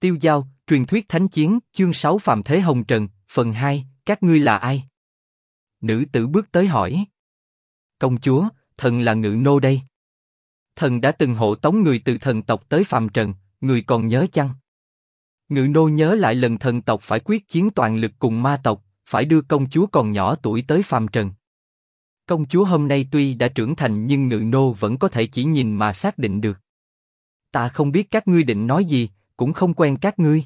Tiêu Dao, truyền thuyết thánh chiến, chương 6 Phàm Thế Hồng Trần, phần 2, các ngươi là ai? Nữ tử bước tới hỏi. Công chúa, thần là Ngự Nô đây. Thần đã từng hộ tống người từ thần tộc tới phàm trần, người còn nhớ chăng? Ngự Nô nhớ lại lần thần tộc phải quyết chiến toàn lực cùng ma tộc, phải đưa công chúa còn nhỏ tuổi tới phàm trần. Công chúa hôm nay tuy đã trưởng thành nhưng Ngự Nô vẫn có thể chỉ nhìn mà xác định được. Ta không biết các ngươi định nói gì, cũng không quen các ngươi.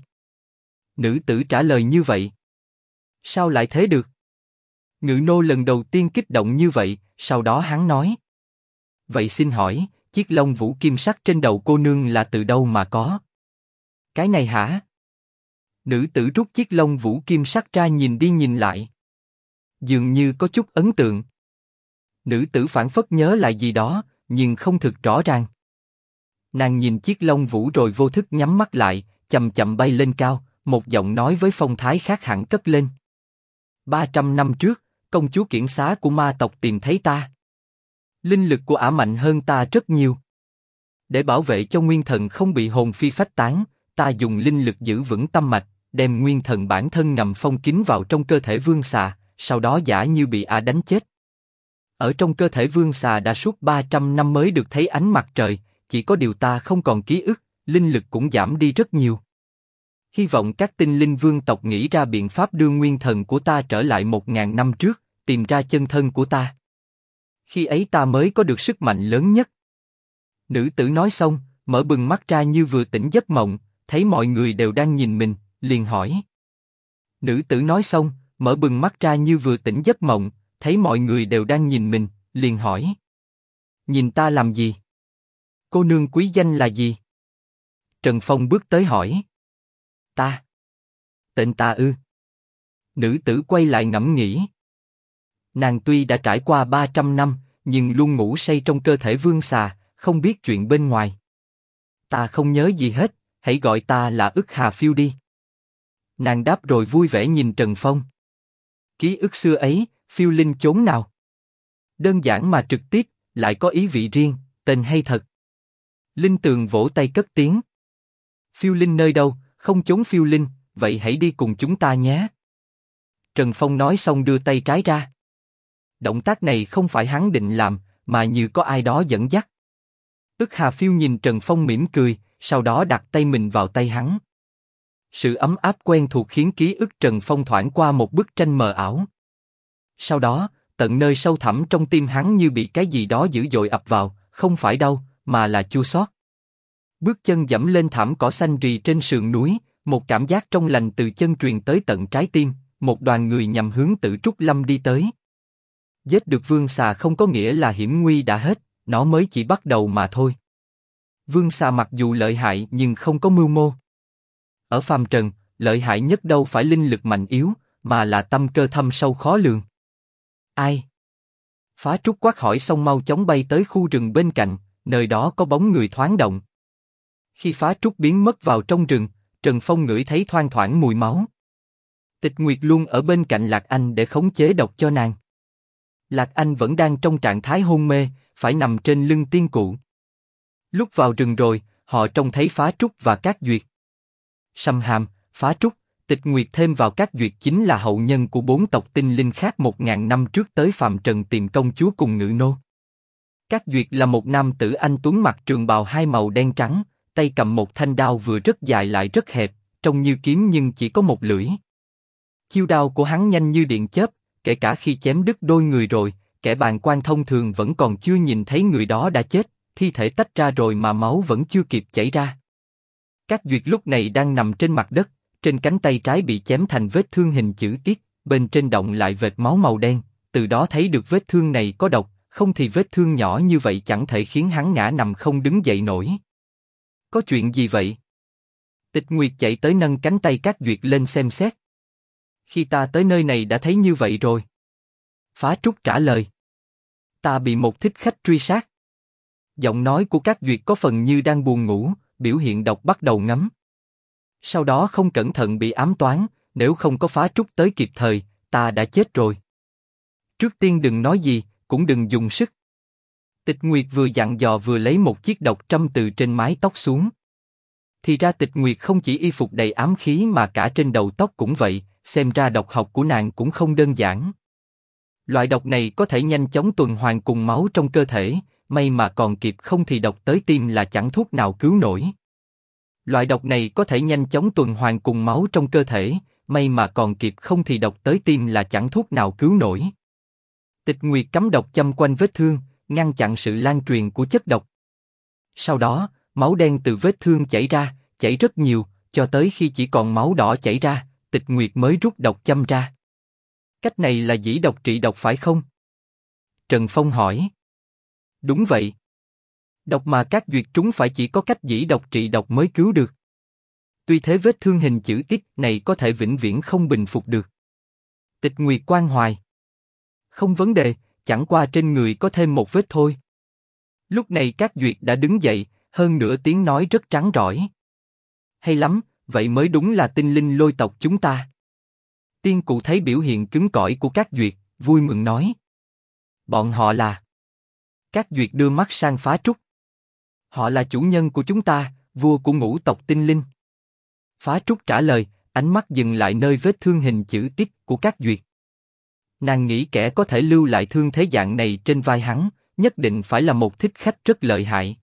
Nữ tử trả lời như vậy. Sao lại thế được? Ngự Nô lần đầu tiên kích động như vậy, sau đó hắn nói. Vậy xin hỏi, chiếc lông vũ kim sắc trên đầu cô nương là từ đâu mà có? Cái này hả? Nữ tử rút chiếc lông vũ kim sắc ra nhìn đi nhìn lại. Dường như có chút ấn tượng. Nữ tử phảng phất nhớ lại gì đó, nhưng không thực rõ ràng. Nàng nhìn chiếc lông vũ rồi vô thức nhắm mắt lại, chậm chậm bay lên cao, một giọng nói với phong thái khác hẳn cất lên. 300 năm trước, công chúa Kiển Xá của ma tộc tìm thấy ta. Linh lực của ả mạnh hơn ta rất nhiều. Để bảo vệ cho nguyên thần không bị hồn phi phách tán, ta dùng linh lực giữ vững tâm mạch, đem nguyên thần bản thân ngầm phong kín vào trong cơ thể vương xà, sau đó giả như bị ả đánh chết. Ở trong cơ thể vương xà đã suốt 300 năm mới được thấy ánh mặt trời, chỉ có điều ta không còn ký ức, linh lực cũng giảm đi rất nhiều. Hy vọng các tinh linh vương tộc nghĩ ra biện pháp đưa nguyên thần của ta trở lại 1000 năm trước, tìm ra chân thân của ta. Khi ấy ta mới có được sức mạnh lớn nhất. Nữ tử nói xong, mở bừng mắt ra như vừa tỉnh giấc mộng, thấy mọi người đều đang nhìn mình, liền hỏi. Nữ tử nói xong, mở bừng mắt ra như vừa tỉnh giấc mộng, thấy mọi người đều đang nhìn mình, liền hỏi. Nhìn ta làm gì? Cô nương quý danh là gì? Trần Phong bước tới hỏi. Ta. Tên ta ư? Nữ tử quay lại ngẫm nghĩ. Nàng tuy đã trải qua 300 năm, nhưng luôn ngủ say trong cơ thể vương xà, không biết chuyện bên ngoài. Ta không nhớ gì hết, hãy gọi ta là Ức Hà Phiêu đi. Nàng đáp rồi vui vẻ nhìn Trần Phong. Ký ức xưa ấy, phiêu linh chốn nào? Đơn giản mà trực tiếp, lại có ý vị riêng, tên hay thật. Linh Tường vỗ tay cất tiếng. Phiêu linh nơi đâu, không chốn phiêu linh, vậy hãy đi cùng chúng ta nhé. Trần Phong nói xong đưa tay trái ra. Động tác này không phải hắn định làm, mà như có ai đó dẫn dắt. Ức Hà Phiêu nhìn Trần Phong mỉm cười, sau đó đặt tay mình vào tay hắn. Sự ấm áp quen thuộc khiến ký ức Trần Phong thoảng qua một bức tranh mờ ảo. Sau đó, tận nơi sâu thẳm trong tim hắn như bị cái gì đó dữ dội ập vào, không phải đau, mà là chua xót. Bước chân dẫm lên thảm cỏ xanh rì trên sườn núi, một cảm giác trong lành từ chân truyền tới tận trái tim, một đoàn người nhằm hướng Tử Trúc Lâm đi tới. Giết được vương xà không có nghĩa là hiểm nguy đã hết, nó mới chỉ bắt đầu mà thôi. Vương xà mặc dù lợi hại nhưng không có mưu mô. Ở phàm trần, lợi hại nhất đâu phải linh lực mạnh yếu, mà là tâm cơ thâm sâu khó lường. Ai? Phá Trúc quát hỏi xong mau chóng bay tới khu rừng bên cạnh, nơi đó có bóng người thoáng động. Khi Phá Trúc biến mất vào trong rừng, Trần Phong ngửi thấy thoang thoảng mùi máu. Tịch Nguyệt luôn ở bên cạnh Lạc Anh để khống chế độc cho nàng. Lạc Anh vẫn đang trong trạng thái hôn mê, phải nằm trên lưng tiên cụ. Lúc vào rừng rồi, họ trông thấy Phá Trúc và Cát Duyệt. Sâm Hàm, Phá Trúc, Tịch Nguyệt thêm vào Cát Duyệt chính là hậu nhân của 4 tộc tinh linh khác 1000 năm trước tới phàm trần tìm công chúa cùng Ngự Nô. Cát Duyệt là một nam tử anh tuấn mặc trường bào hai màu đen trắng, tay cầm một thanh đao vừa rất dài lại rất hẹp, trông như kiếm nhưng chỉ có một lưỡi. Chiêu đao của hắn nhanh như điện chớp, kể cả khi chém đứt đôi người rồi, kẻ bàng quan thông thường vẫn còn chưa nhìn thấy người đó đã chết, thi thể tách ra rồi mà máu vẫn chưa kịp chảy ra. Cát Duyệt lúc này đang nằm trên mặt đất, trên cánh tay trái bị chém thành vết thương hình chữ X, bên trên động lại vệt máu màu đen, từ đó thấy được vết thương này có độc, không thì vết thương nhỏ như vậy chẳng thể khiến hắn ngã nằm không đứng dậy nổi. Có chuyện gì vậy? Tịch Nguyệt chạy tới nâng cánh tay Cát Duyệt lên xem xét. Khi ta tới nơi này đã thấy như vậy rồi. Phá Trúc trả lời. Ta bị một thích khách truy sát. Giọng nói của Cát Duyệt có phần như đang buồn ngủ, biểu hiện độc bắt đầu ngấm. Sau đó không cẩn thận bị ám toán, nếu không có Phá Trúc tới kịp thời, ta đã chết rồi. Trước tiên đừng nói gì, cũng đừng dùng sức. Tịch Nguyệt vừa dặn dò vừa lấy một chiếc độc châm từ trên mái tóc xuống. Thì ra Tịch Nguyệt không chỉ y phục đầy ám khí mà cả trên đầu tóc cũng vậy, xem ra độc học của nàng cũng không đơn giản. Loại độc này có thể nhanh chóng tuần hoàn cùng máu trong cơ thể, may mà còn kịp, không thì độc tới tim là chẳng thuốc nào cứu nổi. Loại độc này có thể nhanh chóng tuần hoàn cùng máu trong cơ thể, may mà còn kịp, không thì độc tới tim là chẳng thuốc nào cứu nổi. Tịch Nguyệt cắm độc châm quanh vết thương, ngăn chặn sự lan truyền của chất độc. Sau đó, máu đen từ vết thương chảy ra, chảy rất nhiều, cho tới khi chỉ còn máu đỏ chảy ra, Tịch Nguyệt mới rút độc châm ra. Cách này là dĩ độc trị độc phải không? Trần Phong hỏi. Đúng vậy. Độc mà các duyệt trúng phải chỉ có cách dĩ độc trị độc mới cứu được. Tuy thế vết thương hình chữ X này có thể vĩnh viễn không bình phục được. Tịch Nguyệt quan hoài. Không vấn đề, chẳng qua trên người có thêm một vết thôi. Lúc này các duyệt đã đứng dậy, hơn nữa tiếng nói rất trắng rỏi. Hay lắm, vậy mới đúng là tinh linh lôi tộc chúng ta. Tiên cụ thấy biểu hiện cứng cỏi của các duyệt, vui mừng nói. Bọn họ là... Các duyệt đưa mắt sang Phá Trúc. Họ là chủ nhân của chúng ta, vua của ngũ tộc tinh linh. Phá Trúc trả lời, ánh mắt dừng lại nơi vết thương hình chữ X của các duyệt. Nàng nghĩ kẻ có thể lưu lại thương thế dạng này trên vai hắn, nhất định phải là một thích khách rất lợi hại.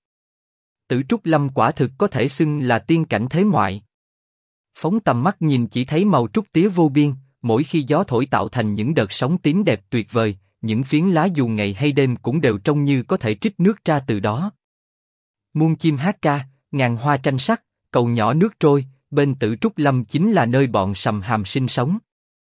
Tử Trúc Lâm quả thực có thể xưng là tiên cảnh thế ngoại. Phóng tầm mắt nhìn chỉ thấy màu trúc tía vô biên, mỗi khi gió thổi tạo thành những đợt sóng tím đẹp tuyệt vời, những phiến lá dù ngày hay đêm cũng đều trông như có thể trích nước ra từ đó. Muôn chim hát ca, ngàn hoa tranh sắc, cầu nhỏ nước trôi, bên Tử Trúc Lâm chính là nơi bọn Sầm Hàm sinh sống.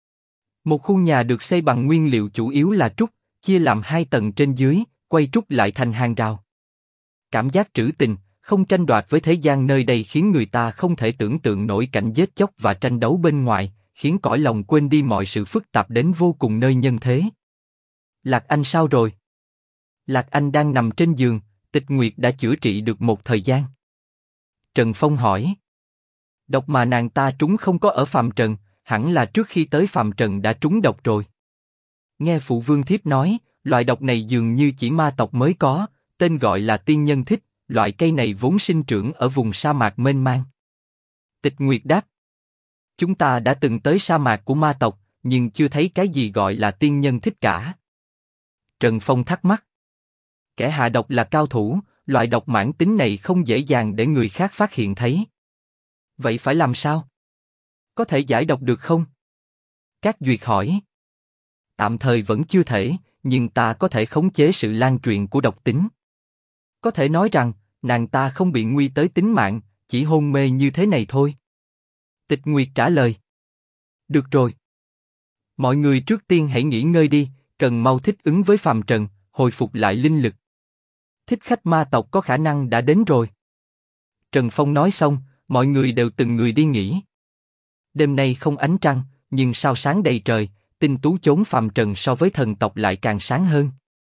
Một khu nhà được xây bằng nguyên liệu chủ yếu là trúc, chia làm 2 tầng trên dưới, quay trúc lại thành hàng rào. Cảm giác trữ tình, không tranh đoạt với thế gian nơi đây khiến người ta không thể tưởng tượng nổi cảnh giết chóc và tranh đấu bên ngoài, khiến cõi lòng quên đi mọi sự phức tạp đến vô cùng nơi nhân thế. Lạc Anh sao rồi? Lạc Anh đang nằm trên giường, Tịch Nguyệt đã chữa trị được một thời gian. Trần Phong hỏi. Độc mà nàng ta trúng không có ở phàm trần, hẳn là trước khi tới phàm trần đã trúng độc rồi. Nghe phụ vương thiếp nói, loại độc này dường như chỉ ma tộc mới có, tên gọi là tiên nhân thích, loại cây này vốn sinh trưởng ở vùng sa mạc mênh mang. Tịch Nguyệt đáp. Chúng ta đã từng tới sa mạc của ma tộc, nhưng chưa thấy cái gì gọi là tiên nhân thích cả. Trần Phong thắc mắc. Kẻ hạ độc là cao thủ, loại độc mãn tính này không dễ dàng để người khác phát hiện thấy. Vậy phải làm sao? Có thể giải độc được không? Các duyệt hỏi. Tạm thời vẫn chưa thể, nhưng ta có thể khống chế sự lan truyền của độc tính. Có thể nói rằng, nàng ta không bị nguy tới tính mạng, chỉ hôn mê như thế này thôi. Tịch Nguyệt trả lời. Được rồi. Mọi người trước tiên hãy nghỉ ngơi đi, cần mau thích ứng với phàm trần, hồi phục lại linh lực. Thích khách ma tộc có khả năng đã đến rồi. Trần Phong nói xong, mọi người đều từng người đi nghỉ. Đêm nay không ánh trăng, nhưng sao sáng đầy trời, tinh tú chốn phàm trần so với thần tộc lại càng sáng hơn.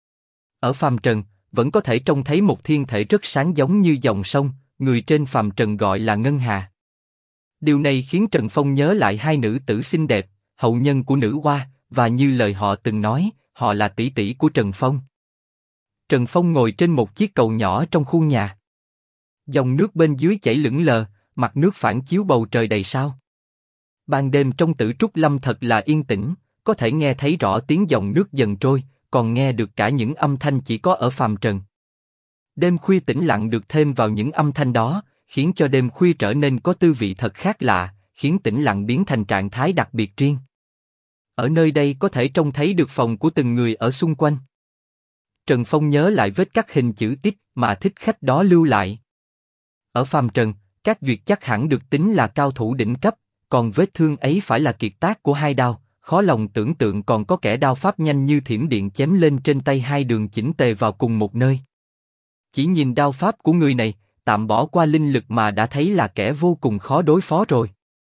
Ở phàm trần, vẫn có thể trông thấy một thiên thể rất sáng giống như dòng sông, người trên phàm trần gọi là Ngân Hà. Điều này khiến Trần Phong nhớ lại 2 nữ tử xinh đẹp, hậu nhân của nữ hoa, và như lời họ từng nói, họ là tỷ tỷ của Trần Phong. Trần Phong ngồi trên một chiếc cầu nhỏ trong khu nhà. Dòng nước bên dưới chảy lững lờ, mặt nước phản chiếu bầu trời đầy sao. Ban đêm trong Tử Trúc Lâm thật là yên tĩnh, có thể nghe thấy rõ tiếng dòng nước dần trôi, còn nghe được cả những âm thanh chỉ có ở phàm trần. Đêm khuya tĩnh lặng được thêm vào những âm thanh đó, khiến cho đêm khuya trở nên có tư vị thật khác lạ, khiến tĩnh lặng biến thành trạng thái đặc biệt riêng. Ở nơi đây có thể trông thấy được phòng của từng người ở xung quanh. Trần Phong nhớ lại vết cắt hình chữ X mà thích khách đó lưu lại. Ở phàm trần, các duyệt chắc hẳn được tính là cao thủ đỉnh cấp, còn vết thương ấy phải là kiệt tác của 2 đao, khó lòng tưởng tượng còn có kẻ đao pháp nhanh như thiểm điện chém lên trên tay 2 đường chỉnh tề vào cùng một nơi. Chỉ nhìn đao pháp của người này, tạm bỏ qua linh lực mà đã thấy là kẻ vô cùng khó đối phó rồi.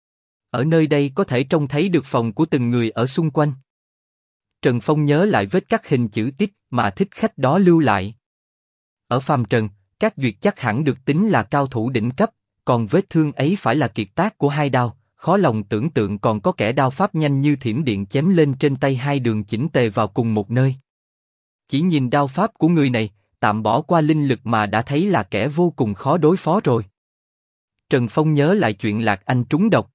Ở nơi đây có thể trông thấy được phòng của từng người ở xung quanh. Trần Phong nhớ lại vết cắt hình chữ X mà thích khách đó lưu lại. Ở phàm trần, các duyệt chắc hẳn được tính là cao thủ đỉnh cấp, còn vết thương ấy phải là kiệt tác của 2 đao, khó lòng tưởng tượng còn có kẻ đao pháp nhanh như thiểm điện chém lên trên tay 2 đường chỉnh tề vào cùng một nơi. Chỉ nhìn đao pháp của người này, tạm bỏ qua linh lực mà đã thấy là kẻ vô cùng khó đối phó rồi. Trần Phong nhớ lại chuyện Lạc Anh trúng độc.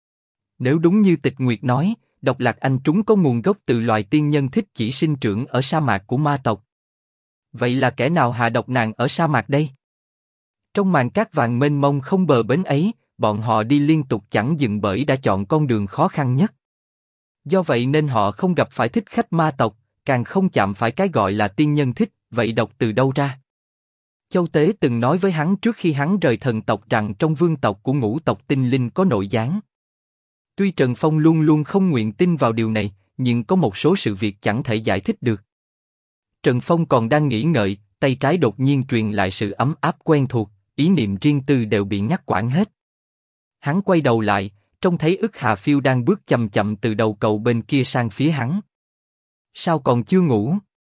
Nếu đúng như Tịch Nguyệt nói, độc Lạc Anh trúng có nguồn gốc từ loài tiên nhân thích chỉ sinh trưởng ở sa mạc của ma tộc. Vậy là kẻ nào hạ độc nàng ở sa mạc đây? Trong màn cát vàng mênh mông không bờ bến ấy, bọn họ đi liên tục chẳng dừng bởi đã chọn con đường khó khăn nhất. Do vậy nên họ không gặp phải thích khách ma tộc, càng không chạm phải cái gọi là tiên nhân thích, vậy độc từ đâu ra? Châu Tế từng nói với hắn trước khi hắn rời thần tộc rằng trong vương tộc của ngũ tộc tinh linh có nội gián. Tuy Trần Phong luôn luôn không nguyện tin vào điều này, nhưng có một số sự việc chẳng thể giải thích được. Trần Phong còn đang nghĩ ngợi, tay trái đột nhiên truyền lại sự ấm áp quen thuộc, ý niệm riêng tư đều bị ngắt quãng hết. Hắn quay đầu lại, trông thấy Ức Hà Phiêu đang bước chậm chậm từ đầu cầu bên kia sang phía hắn. Sao còn chưa ngủ?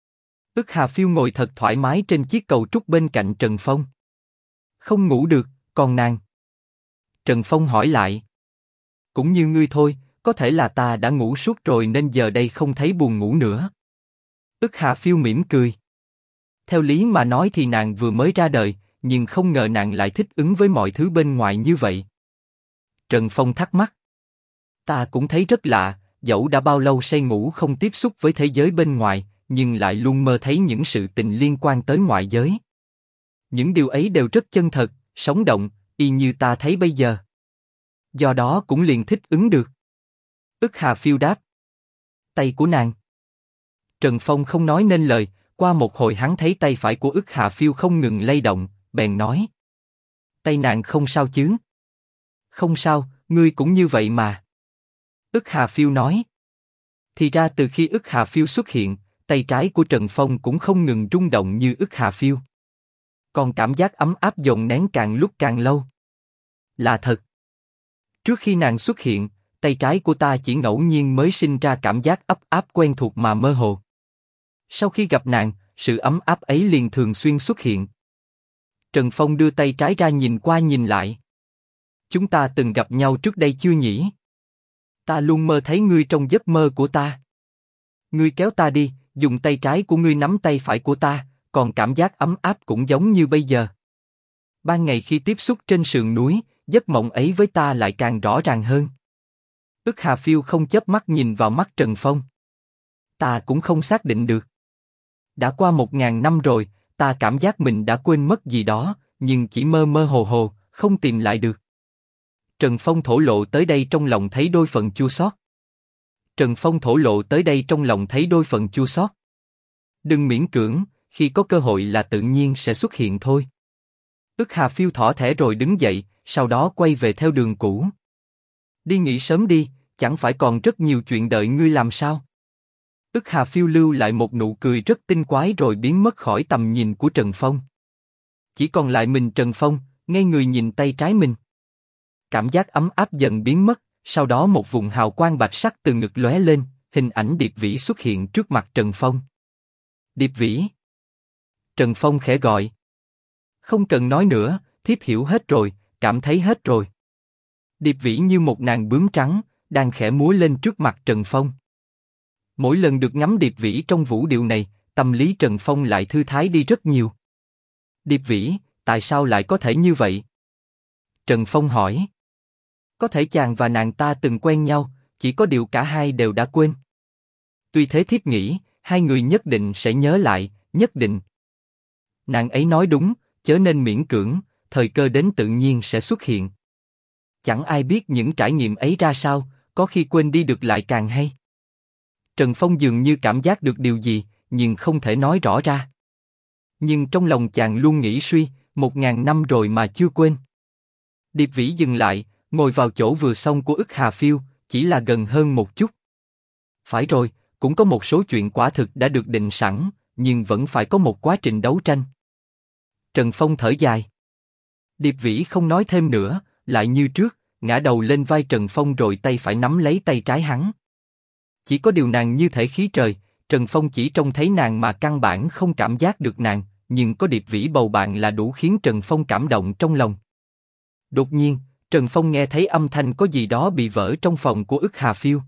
Ức Hà Phiêu ngồi thật thoải mái trên chiếc cầu trúc bên cạnh Trần Phong. Không ngủ được, còn nàng? Trần Phong hỏi lại. Cũng như ngươi thôi, có thể là ta đã ngủ suốt rồi nên giờ đây không thấy buồn ngủ nữa. Ức Hà Phiêu mỉm cười. Theo lý mà nói thì nàng vừa mới ra đời, nhưng không ngờ nàng lại thích ứng với mọi thứ bên ngoài như vậy. Trần Phong thắc mắc. Ta cũng thấy rất lạ, dẫu đã bao lâu say ngủ không tiếp xúc với thế giới bên ngoài, nhưng lại luôn mơ thấy những sự tình liên quan tới ngoại giới. Những điều ấy đều rất chân thật, sống động, y như ta thấy bây giờ. Do đó cũng liền thích ứng được. Ức Hà Phiêu đáp. Tay của nàng. Trần Phong không nói nên lời, qua một hồi hắn thấy tay phải của Ức Hà Phiêu không ngừng lay động, bèn nói. Tay nàng không sao chứ? Không sao, ngươi cũng như vậy mà. Ức Hà Phiêu nói. Thì ra từ khi Ức Hà Phiêu xuất hiện, tay trái của Trần Phong cũng không ngừng rung động như Ức Hà Phiêu. Còn cảm giác ấm áp dồn nén càng lúc càng lâu. Là thật. Trước khi nàng xuất hiện, tay trái của ta chỉ ngẫu nhiên mới sinh ra cảm giác ấp áp quen thuộc mà mơ hồ. Sau khi gặp nàng, sự ấm áp ấy liền thường xuyên xuất hiện. Trần Phong đưa tay trái ra nhìn qua nhìn lại. Chúng ta từng gặp nhau trước đây chưa nhỉ? Ta luôn mơ thấy ngươi trong giấc mơ của ta. Ngươi kéo ta đi, dùng tay trái của ngươi nắm tay phải của ta, còn cảm giác ấm áp cũng giống như bây giờ. Ban ngày khi tiếp xúc trên sườn núi, giấc mộng ấy với ta lại càng rõ ràng hơn. Ức Hà Phiêu không chớp mắt nhìn vào mắt Trần Phong. Ta cũng không xác định được. Đã qua 1000 năm rồi, ta cảm giác mình đã quên mất gì đó, nhưng chỉ mơ mơ hồ hồ, không tìm lại được. Trần Phong thổ lộ tới đây trong lòng thấy đôi phần chua xót. Trần Phong thổ lộ tới đây trong lòng thấy đôi phần chua xót. Đừng miễn cưỡng, khi có cơ hội là tự nhiên sẽ xuất hiện thôi. Ức Hà Phiêu thỏ thẻ rồi đứng dậy, sau đó quay về theo đường cũ. Đi nghỉ sớm đi, chẳng phải còn rất nhiều chuyện đợi ngươi làm sao? Ức Hà Phiêu lưu lại một nụ cười rất tinh quái rồi biến mất khỏi tầm nhìn của Trần Phong. Chỉ còn lại mình Trần Phong, ngay người nhìn tay trái mình. Cảm giác ấm áp dần biến mất, sau đó một vùng hào quang bạch sắc từ ngực lóe lên, hình ảnh Điệp Vĩ xuất hiện trước mặt Trần Phong. Điệp Vĩ. Trần Phong khẽ gọi. Không cần nói nữa, thiếp hiểu hết rồi, cảm thấy hết rồi. Điệp Vĩ như một nàng bướm trắng, đang khẽ múa lên trước mặt Trần Phong. Mỗi lần được ngắm Điệp Vĩ trong vũ điệu này, tâm lý Trần Phong lại thư thái đi rất nhiều. Điệp Vĩ, tại sao lại có thể như vậy? Trần Phong hỏi. Có thể chàng và nàng ta từng quen nhau, chỉ có điều cả hai đều đã quên. Tuy thế thiếp nghĩ, hai người nhất định sẽ nhớ lại, nhất định. Nàng ấy nói đúng, chớ nên miễn cưỡng, thời cơ đến tự nhiên sẽ xuất hiện. Chẳng ai biết những trải nghiệm ấy ra sao, có khi quên đi được lại càng hay. Trần Phong dường như cảm giác được điều gì, nhưng không thể nói rõ ra. Nhưng trong lòng chàng luôn nghĩ suy, 1000 năm rồi mà chưa quên. Điệp Vĩ dừng lại, ngồi vào chỗ vừa xong của Ức Hà Phiêu, chỉ là gần hơn một chút. Phải rồi, cũng có một số chuyện quả thực đã được định sẵn, nhưng vẫn phải có một quá trình đấu tranh. Trần Phong thở dài. Điệp Vĩ không nói thêm nữa, lại như trước, ngã đầu lên vai Trần Phong rồi tay phải nắm lấy tay trái hắn. Chỉ có điều nàng như thể khí trời, Trần Phong chỉ trông thấy nàng mà căn bản không cảm giác được nàng, nhưng có Điệp Vĩ bầu bạn là đủ khiến Trần Phong cảm động trong lòng. Đột nhiên, Trần Phong nghe thấy âm thanh có gì đó bị vỡ trong phòng của Ức Hà Phiêu.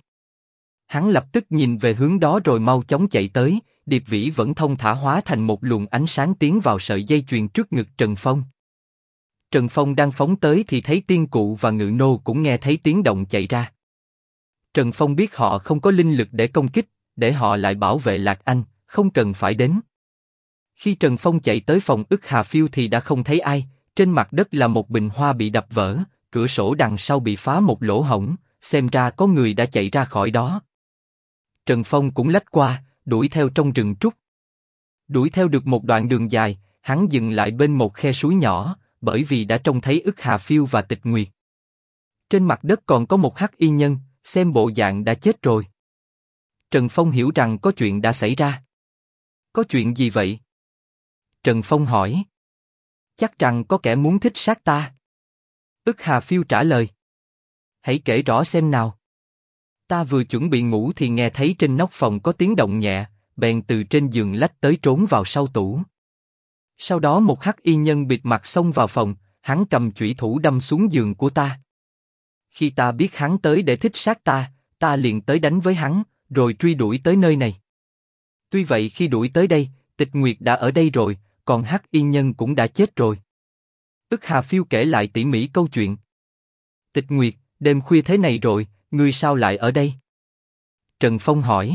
Hắn lập tức nhìn về hướng đó rồi mau chóng chạy tới, Điệp Vĩ vẫn thông thả hóa thành một luồng ánh sáng tiến vào sợi dây chuyền trước ngực Trần Phong. Trần Phong đang phóng tới thì thấy tiên cụ và ngự nô cũng nghe thấy tiếng động chạy ra. Trần Phong biết họ không có linh lực để công kích, để họ lại bảo vệ Lạc Anh, không cần phải đến. Khi Trần Phong chạy tới phòng Ức Hà Phiêu thì đã không thấy ai, trên mặt đất là một bình hoa bị đập vỡ, cửa sổ đằng sau bị phá một lỗ hổng, xem ra có người đã chạy ra khỏi đó. Trần Phong cũng lách qua, đuổi theo trong rừng trúc. Đuổi theo được một đoạn đường dài, hắn dừng lại bên một khe suối nhỏ, bởi vì đã trông thấy Ức Hà Phiêu và Tịch Nguyệt. Trên mặt đất còn có một hắc y nhân, xem bộ dạng đã chết rồi. Trần Phong hiểu rằng có chuyện đã xảy ra. Có chuyện gì vậy? Trần Phong hỏi. Chắc rằng có kẻ muốn thích sát ta. Ức Hà Phiêu trả lời. Hãy kể rõ xem nào. Ta vừa chuẩn bị ngủ thì nghe thấy trên nóc phòng có tiếng động nhẹ, bèn từ trên giường lách tới trốn vào sau tủ. Sau đó một hắc y nhân bịt mặt xông vào phòng, hắn cầm chủy thủ đâm xuống giường của ta. Khi ta biết hắn tới để thích sát ta, ta liền tới đánh với hắn, rồi truy đuổi tới nơi này. Tuy vậy khi đuổi tới đây, Tịch Nguyệt đã ở đây rồi, còn hắc y nhân cũng đã chết rồi. Ức Hà Phiêu kể lại tỉ mỉ câu chuyện. Tịch Nguyệt, đêm khuya thế này rồi, ngươi sao lại ở đây? Trần Phong hỏi.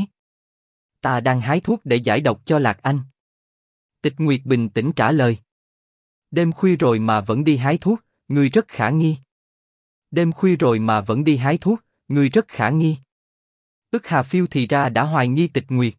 Ta đang hái thuốc để giải độc cho Lạc Anh. Tịch Nguyệt bình tĩnh trả lời. Đêm khuya rồi mà vẫn đi hái thuốc, ngươi rất khả nghi. Đêm khuya rồi mà vẫn đi hái thuốc, ngươi rất khả nghi. Ức Hà Phiêu thì ra đã hoài nghi Tịch Nguyệt.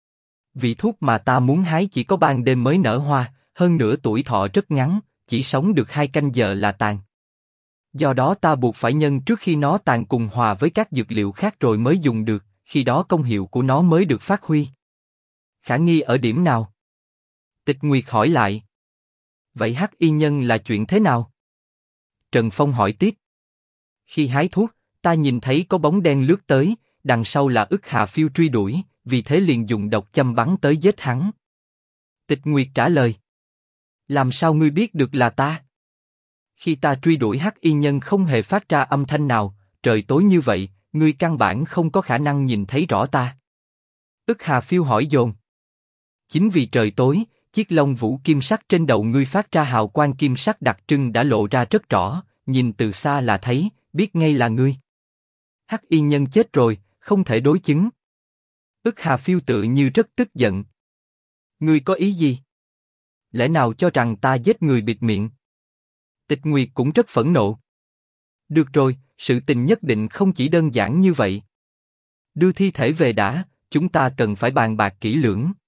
Vị thuốc mà ta muốn hái chỉ có ban đêm mới nở hoa, hơn nữa tuổi thọ rất ngắn, chỉ sống được 2 canh giờ là tàn. Do đó ta buộc phải nhân trước khi nó tàn cùng hòa với các dược liệu khác rồi mới dùng được, khi đó công hiệu của nó mới được phát huy. Khả nghi ở điểm nào? Tịch Nguyệt hỏi lại. Vậy hắc y nhân là chuyện thế nào? Trần Phong hỏi tiếp. Khi hái thuốc, ta nhìn thấy có bóng đen lướt tới, đằng sau là Ức Hà Phiêu truy đuổi, vì thế liền dùng độc châm bắn tới giết hắn. Tịch Nguyệt trả lời. Làm sao ngươi biết được là ta? Khi ta truy đuổi hắc y nhân không hề phát ra âm thanh nào, trời tối như vậy, ngươi căn bản không có khả năng nhìn thấy rõ ta. Ức Hà Phiêu hỏi dồn. Chính vì trời tối, chiếc lông vũ kim sắc trên đầu ngươi phát ra hào quang kim sắc đặc trưng đã lộ ra rất rõ, nhìn từ xa là thấy, biết ngay là ngươi. Hắc y nhân chết rồi, không thể đối chứng. Ức Hà Phiêu tự như rất tức giận. Ngươi có ý gì? Lẽ nào cho rằng ta giết người bịt miệng? Tịch Nguyệt cũng rất phẫn nộ. Được rồi, sự tình nhất định không chỉ đơn giản như vậy. Đưa thi thể về đã, chúng ta cần phải bàn bạc kỹ lưỡng.